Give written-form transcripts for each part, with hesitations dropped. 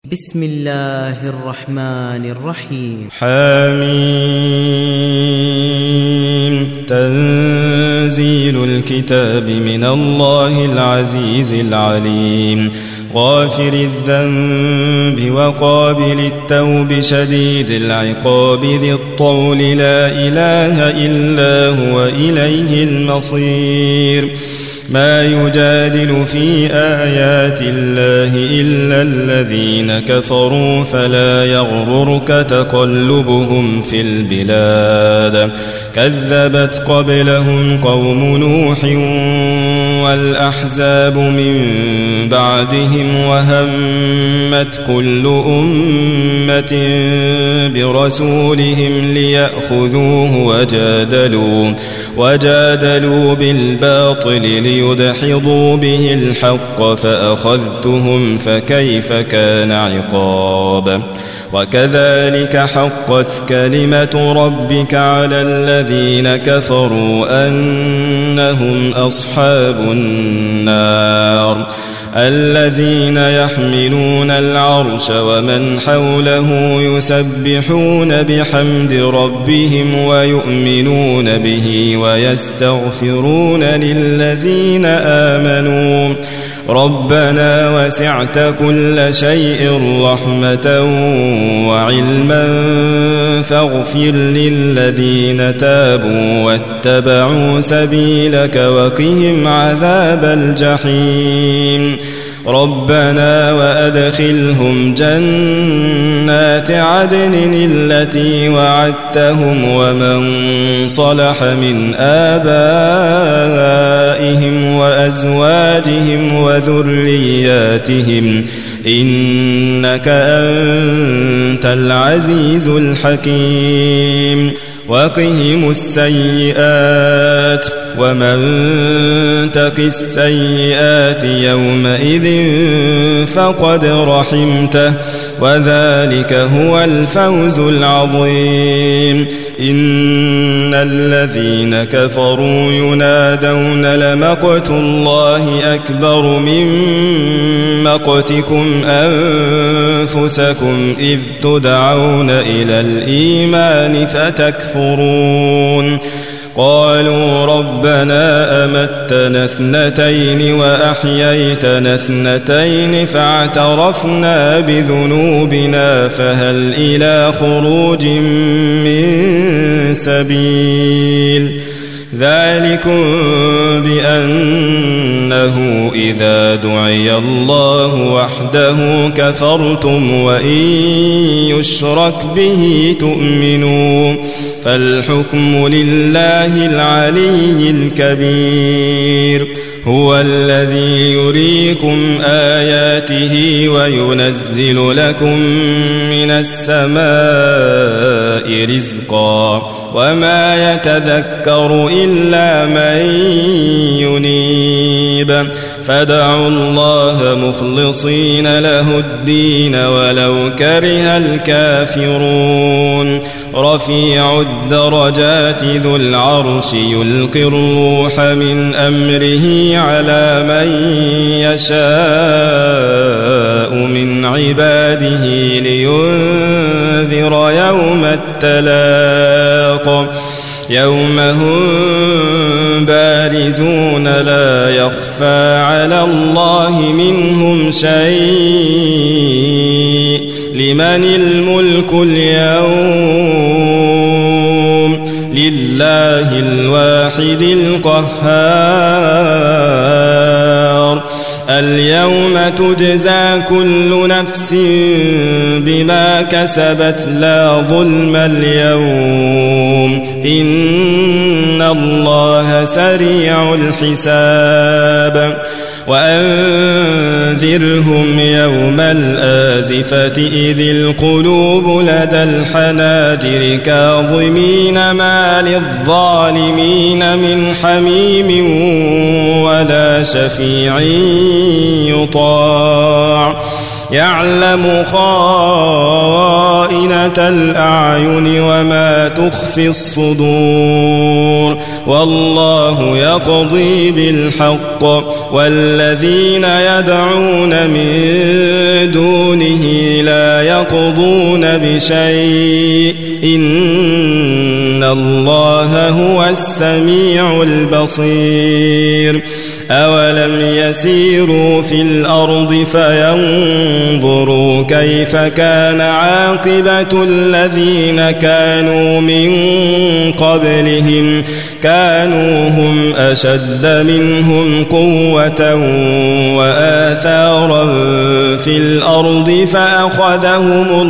بسم الله الرحمن الرحيم. حميم. تنزيل الكتاب من الله العزيز العليم، غافر الذنب وقابل التوب شديد العقاب ذي الطول، لا إله إلا هو إليه المصير. ما يجادل في آيات الله إلا الذين كفروا، فلا يغررك تقلبهم في البلاد. كذبت قبلهم قوم نوح والأحزاب من بعدهم، وهمت كل أمة برسولهم ليأخذوه، وجادلوا بالباطل ليدحضوا به الحق، فأخذتهم فكيف كان عقاب. وكذلك حقت كلمة ربك على الذين كفروا أنهم أصحاب النار. الذين يحملون العرش ومن حوله يسبحون بحمد ربهم ويؤمنون به ويستغفرون للذين آمنوا ربنا وسعت كل شيء رحمة وعلما، فاغفر للذين تابوا واتبعوا سبيلك وقهم عذاب الجحيم. ربنا وأدخلهم جنات عدن التي وعدتهم ومن صلح من آبائهم وأزواجهم وذرياتهم، إنك أنت العزيز الحكيم. وقهم السيئات، ومن تق السيئات يومئذ فقد رحمته، وذلك هو الفوز العظيم. إن الذين كفروا ينادون لمقت الله أكبر من مقتكم أنفسكم إذ تدعون إلى الإيمان فتكفرون. قالوا ربنا أمتنا اثنتين وأحييتنا اثنتين فاعترفنا بذنوبنا فهل إلى خروج من سبيل. ذلكم بأنه إذا دعي الله وحده كفرتم، وإن يشرك به تؤمنوا، فالحكم لله العلي الكبير. هو الذي يريكم آياته وينزل لكم من السماء رزقا، وما يتذكر إلا من ينيب. فادعوا الله مخلصين له الدين ولو كره الكافرون. رفيع الدرجات ذو العرش يلقي الروح من أمره على من يشاء من عباده لينذر يوم التلاق، يوم هم بارزون لا يخفى على الله منهم شيء. لمن الملك اليوم؟ لله الواحد القهار. اليوم تجزى كل نفس بما كسبت لا ظلم اليوم، إن الله سريع الحساب. وأنذرهم يوم الآزفة إذ القلوب لدى الحناجر كاظمين ما للظالمين من حميم ولا شفيع يطاع، يعلم خائنة الأعين وما تخفي الصدور والله يقضي بالحق والذين يدعون من دونه لا يقضون بشيء إن الله هو السميع البصير أولم يسيروا في الأرض فينظروا كيف كان عاقبة الذين كانوا من قبلهم كانوا هم أشد منهم قوة وآثارا في الأرض فأخذهم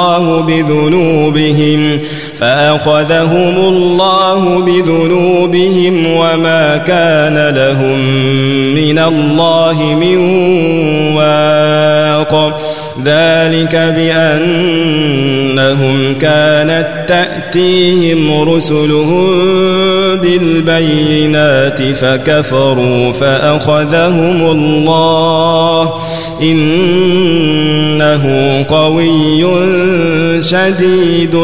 الله بذنوبهم وما كان لهم من الله من واق ذلك بأنهم كانت تأتيهم رسلهم بالبينات فكفروا فأخذهم الله إنه قوي شديد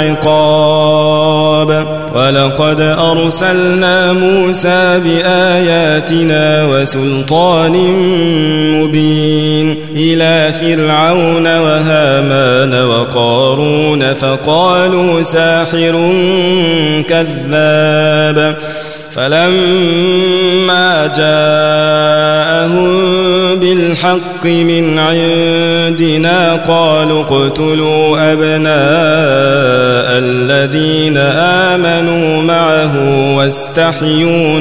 العقاب ولقد أرسلنا موسى بآياتنا وسلطان مبين إلى فرعون وهامان وقارون فقالوا ساحر كذاب فلما جاءهم بالحق من عندنا قالوا اقتلوا أبناء الذين آمنوا معه واستحيوا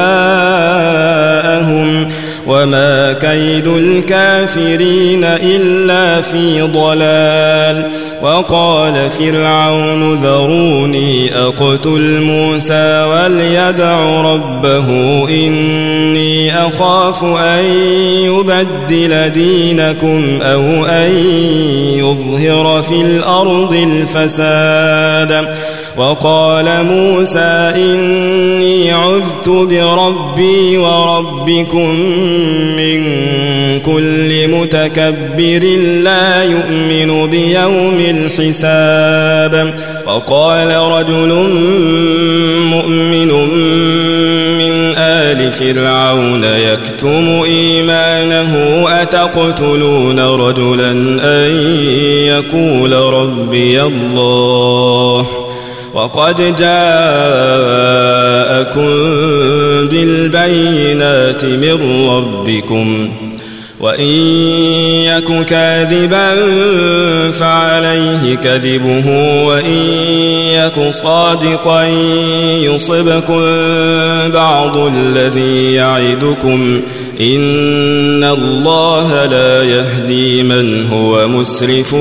نساءهم وما كيد الكافرين إلا في ضلال وقال فرعون ذروني أقتل موسى وليدع ربه إني أخاف أن يبدل دينكم أو أن يظهر في الأرض الفساد وقال موسى إني عذت بربي وربكم من كل متكبر لا يؤمن بيوم الحساب وقال رجل مؤمن من آل فرعون يكتم إيمانه أتقتلون رجلا أن يقول ربي الله وقد جاءكم بالبينات من ربكم وإن يك كاذبا فعليه كذبه وإن يك صادقا يصبكم بعض الذي يعدكم إن الله لا يهدي من هو مسرف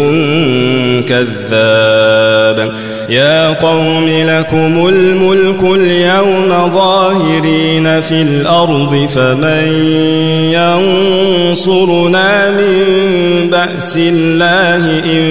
كذاب يا قوم لكم الملك اليوم ظاهرين في الأرض فمن ينصرنا من بأس الله إن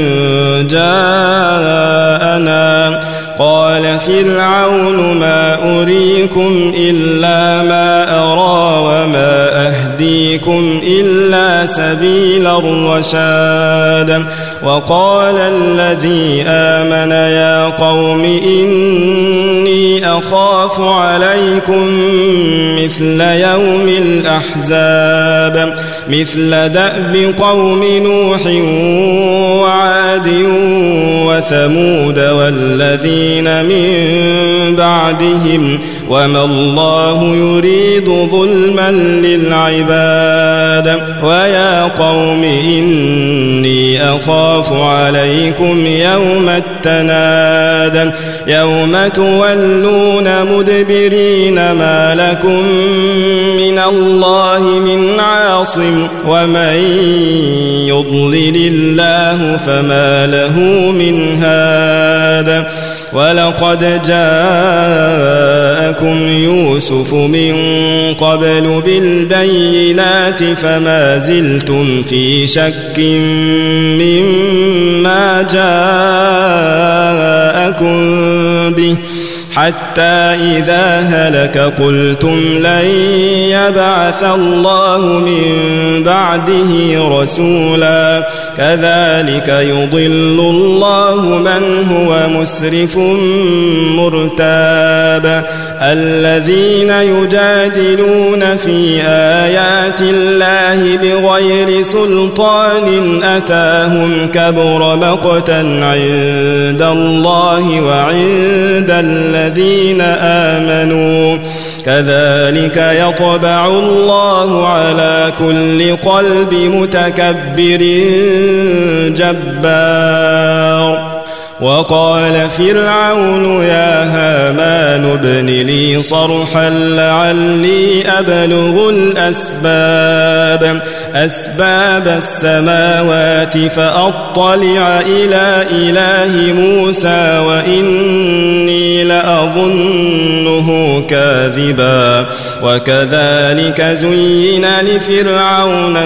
جاءنا قال فرعون ما أريكم إلا ما أرى وما أهديكم إلا سبيل الرشاد وقال الذي آمن يا قوم إني أخاف عليكم مثل يوم الأحزاب مثل دأب قوم نوح وعاد وثمود والذين من بعدهم وما الله يريد ظلما للعباد ويا قوم إني أخاف عليكم يوم التناد يوم تولون مدبرين ما لكم من الله من عاصم ومن يضلل الله فما له من هاد ولقد جاءكم يوسف من قبل بالبينات فما زلتم في شك مما جاءكم به حتى إذا هلك قلتم لن يبعث الله من بعده رسولا كذلك يضل الله من هو مسرف مرتاب الذين يجادلون في آيات الله بغير سلطان أتاهم كبر مقتا عند الله وعند الذين آمنوا كذلك يطبع الله على كل قلب متكبر جبار وقال فرعون يا هامان ابن لي صرحا لعلي أبلغ أسباب السماوات فأطلع إلى إله موسى وإني لأظنه كاذبا وكذلك زين لفرعون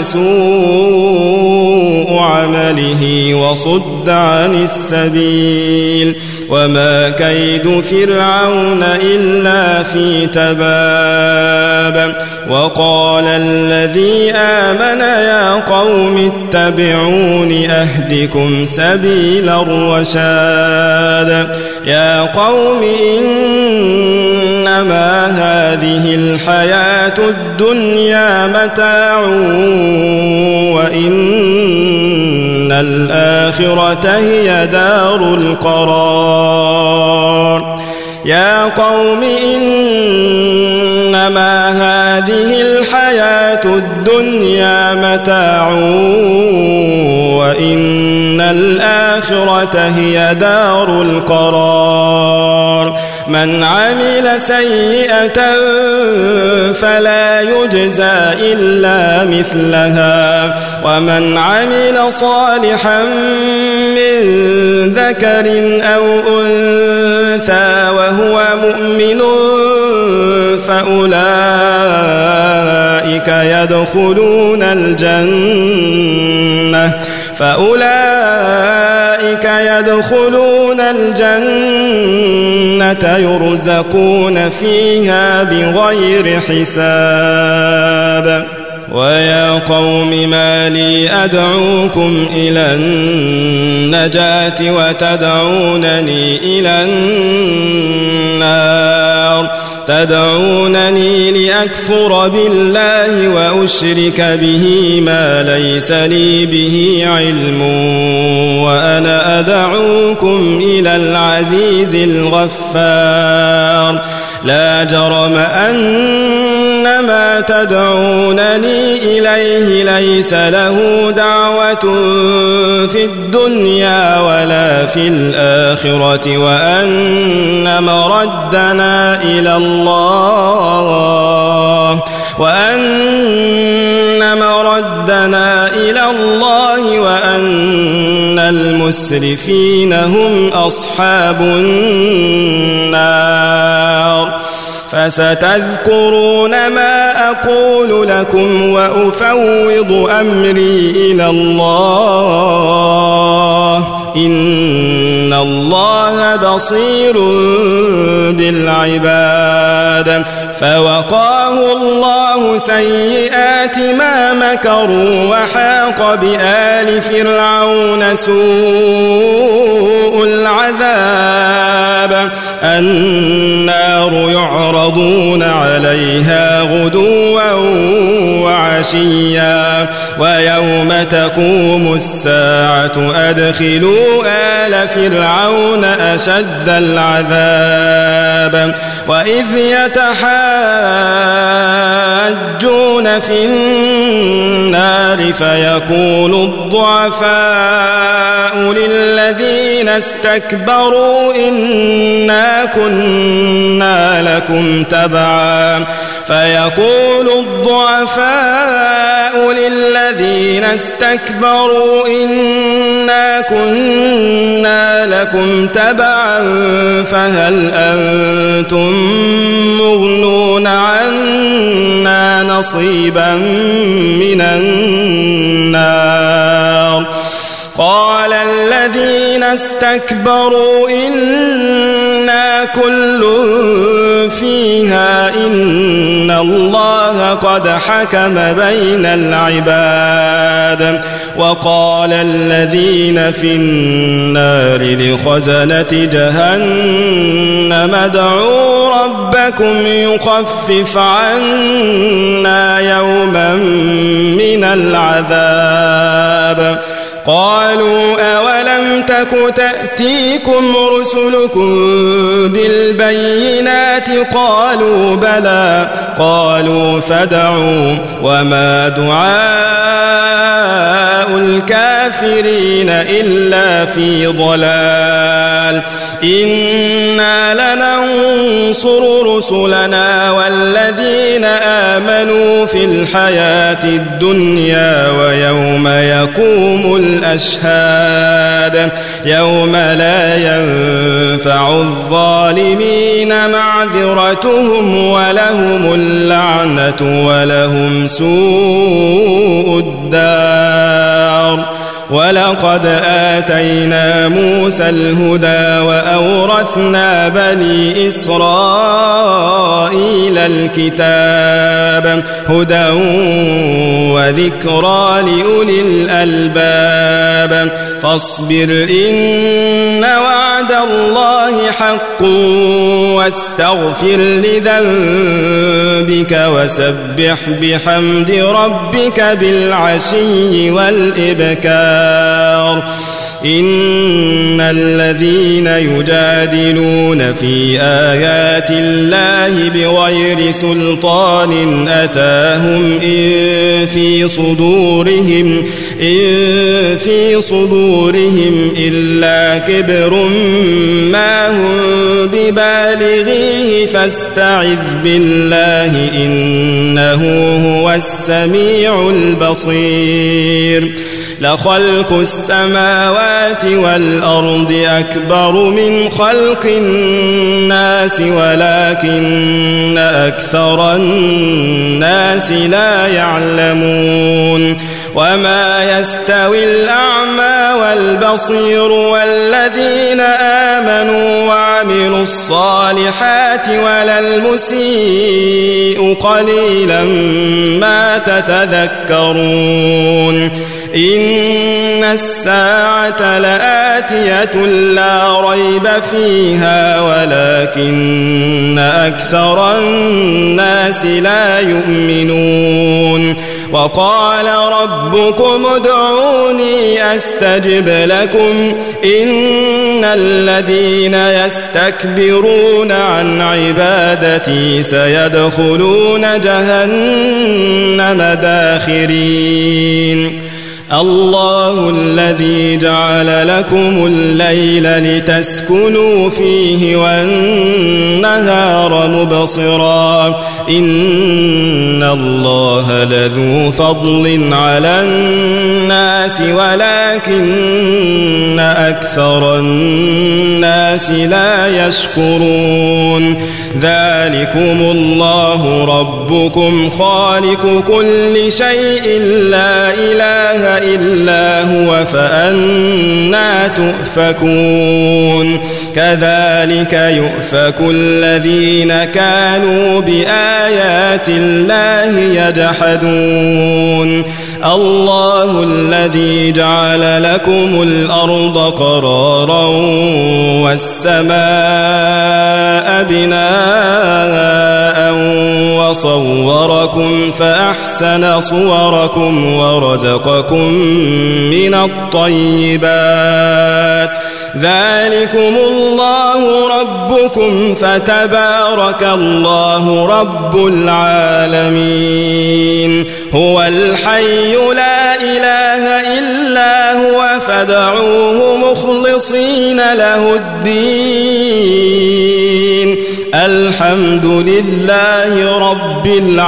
سوء عمله وصد عن السبيل وما كيد فرعون إلا في تباب وقال الذي آمن يا قوم اتبعون أهدكم سبيل الرشاد يا قوم إنما هذه الحياة الدنيا متاع وإن الآخرة هي دار القرار يا قوم إنما هذه الحياة الدنيا متاع وإن الآخرة هي دار القرار من عمل سيئة فلا يجزى إلا مثلها ومن عمل صالحا من ذكر أو أنثى وهو مؤمن فأولئك يدخلون الجنة يرزقون فيها بغير حساب ويا قوم ما لي أدعوكم إلى النجاة وتدعونني إلى النار تدعونني لأكفر بالله وأشرك به ما ليس لي به علم وأنا أدعوكم إلى العزيز الغفار لا جرم أن ما تدعونني إليه ليس له دعوة في الدنيا ولا في الآخرة وأن مردنا إلى الله وأن المسرفين هم أصحاب النار فستذكرون ما أقول لكم وأفوض أمري إلى الله إن الله بصير بالعباد فوقاه الله سيئات ما مكروا وحاق بآل فرعون سوء العذاب النار يعرضون عليها غدوا وعشيا ويوم تقوم الساعة أدخلوا آل فرعون أشد العذاب وإذ يتحاجون في النار فيقول الضعفاء للذين استكبروا إنا كنا لكم تبعا فيقول الضعفاء للذين استكبروا إنا كنا لكم تبعا فهل أنتم مغنون عنا نصيبا من النار قال الذين استكبروا إنا كل فيها إن الله قد حكم بين العباد وقال الذين في النار لخزنة جهنم ادعوا ربكم يخفف عنا يوما من العذاب قالوا أولم تك تأتيكم رسلكم بالبينات قالوا بلى قالوا فادعوا وما دعاء الكافرين إلا في ضلال إنا لننصر رسلنا والذين آمنوا في الحياة الدنيا ويوم يقوم الأشهاد يوم لا ينفع الظالمين معذرتهم ولهم اللعنة ولهم سوء الدار ولقد آتينا موسى الهدى وأورثنا بني إسرائيل الكتاب هدى وذكرى لأولي الألباب فاصبر إن وعد الله حق واستغفر لذنبك وسبح بحمد ربك بالعشي والإبكار إن الذين يجادلون في آيات الله بغير سلطان أتاهم إن في صدورهم إلا كبر ما هم ببالغيه فاستعذ بالله إنه هو السميع البصير لخلق السماوات والأرض أكبر من خلق الناس ولكن أكثر الناس لا يعلمون وما يستوي الأعمى والبصير والذين آمنوا وعملوا الصالحات ولا المسيء قليلا ما تتذكرون إن الساعة لآتية لا ريب فيها ولكن أكثر الناس لا يؤمنون وقال ربكم ادعوني أستجب لكم إن الذين يستكبرون عن عبادتي سيدخلون جهنم داخرين الله الذي جعل لكم الليل لتسكنوا فيه والنهار مبصرا إن الله لذو فضل على الناس ولكن أكثر الناس لا يشكرون ذلكم الله ربكم خالق كل شيء لا إله إلا هو فأنى تؤفكون كذلك يؤفك الذين كانوا بآيات الله يجحدون الله الذي جعل لكم الأرض قرارا والسماء بناء وصوركم فأحسن صوركم ورزقكم من الطيبات ذلكم الله ربكم فتبارك الله رب العالمين هو الحي لا إله إلا هو فادعوه مخلصين له الدين الحمد لله رب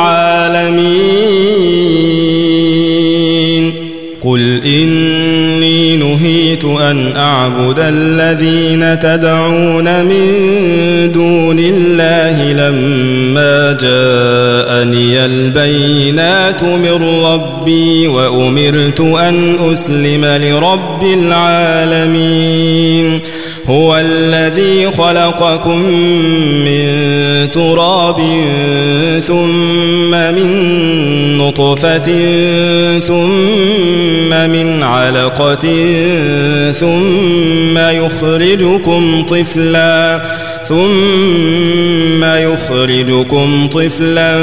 العالمين قل إني نهيت أن أعبد الذين تدعون من دون الله لما جاءني البينات من ربي وأمرت أن أسلم لرب العالمين هو الذي خلقكم من تراب ثم من نطفة ثم من علقة ثم يخرجكم طفلا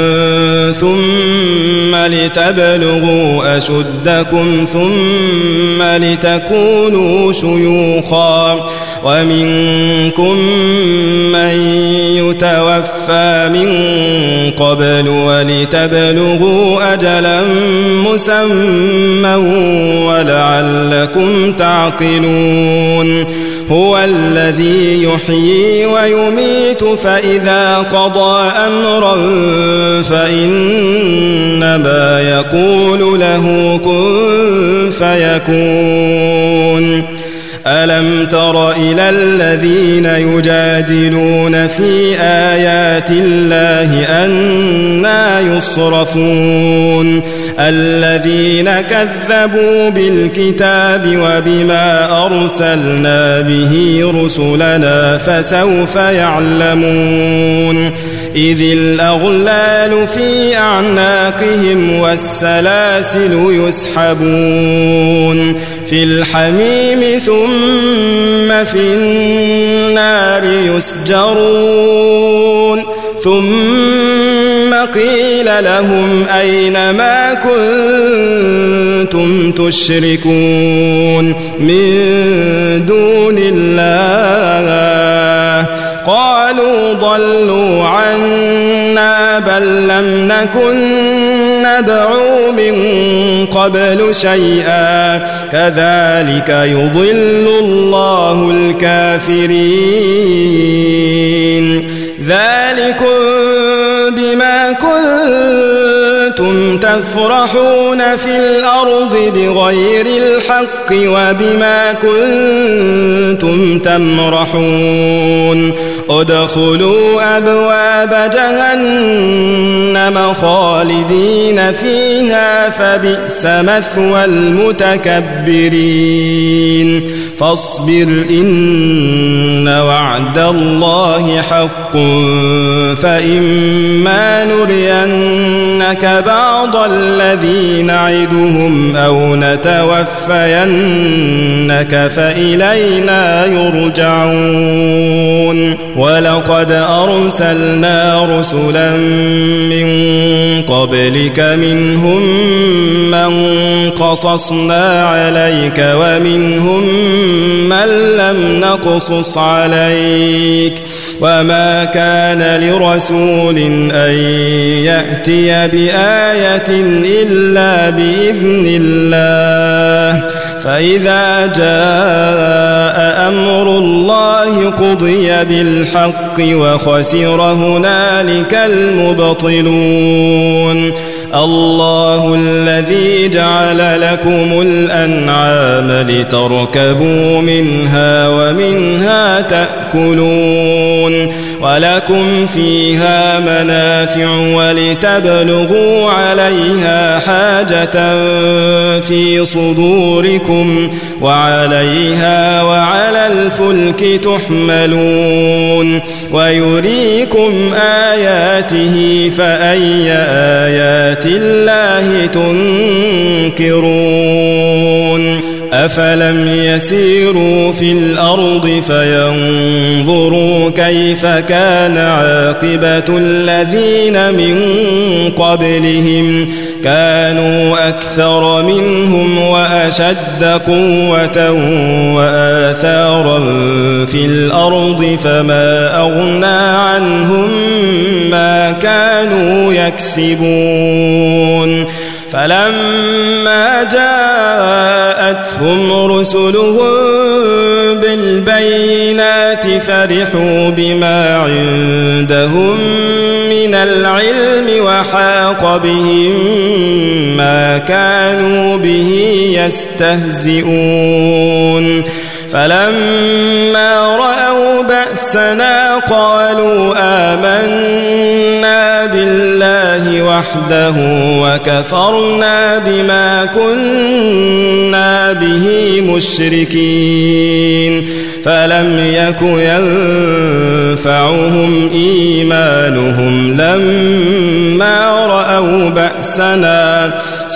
ثم لتبلغوا أشدكم ثم لتكونوا شيوخا ومنكم من يتوفى من قبل ولتبلغوا أجلا مسمى ولعلكم تعقلون هو الذي يحيي ويميت فإذا قضى أمرا فإنما يقول له كن فيكون ألم تر إلى الذين يجادلون في آيات الله أنى يصرفون الذين كذبوا بالكتاب وبما أرسلنا به رسلنا فسوف يعلمون إذ الأغلال في أعناقهم والسلاسل يسحبون في الحميم ثم في النار يسجرون ثم قيل لهم أين ما كنتم تشركون من دون الله قالوا ضلوا عنا بل لم نكن ندعو من قبل شيئا كذلك يضل الله الكافرين ذلكم بما كنتم تفرحون في الأرض بغير الحق وبما كنتم تمرحون ادخلوا أبواب جهنم خالدين فيها فبئس مثوى المتكبرين فاصبر إن وعد الله حق فإما نرينك بعض الذي نعدهم أو نتوفينك فإلينا يرجعون ولقد أرسلنا رسلا من قبلك منهم من قصصنا عليك ومنهم من لم نقصص عليك وما كان لرسول أن يأتي بآية إلا بإذن الله فإذا جاء أمر الله قضي بالحق وخسر هنالك المبطلون الله الذي جعل لكم الأنعام لتركبوا منها ومنها تأكلون ولكم فيها منافع ولتبلغوا عليها حاجة في صدوركم وعليها وعلى الفلك تحملون ويريكم آياته فأي آيات الله تنكرون أفلم يسيروا في الأرض فينظروا كيف كان عاقبة الذين من قبلهم كانوا أكثر منهم وأشد قوة وآثارا في الأرض فما أغنى عنهم ما كانوا يكسبون فلما جاءتهم رسلهم بالبينات فرحوا بما عندهم من العلم وحاق بهم ما كانوا به يستهزئون فلما رأوا بأسنا قالوا آمنا بالله وحده وكفرنا بما كنا به مشركين فلم يك ينفعهم إيمانهم لما رأوا رأوا بأسنا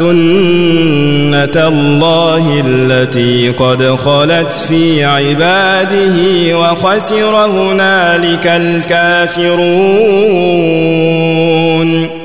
سنة الله التي قد خلت في عباده وخسر هنالك الكافرون.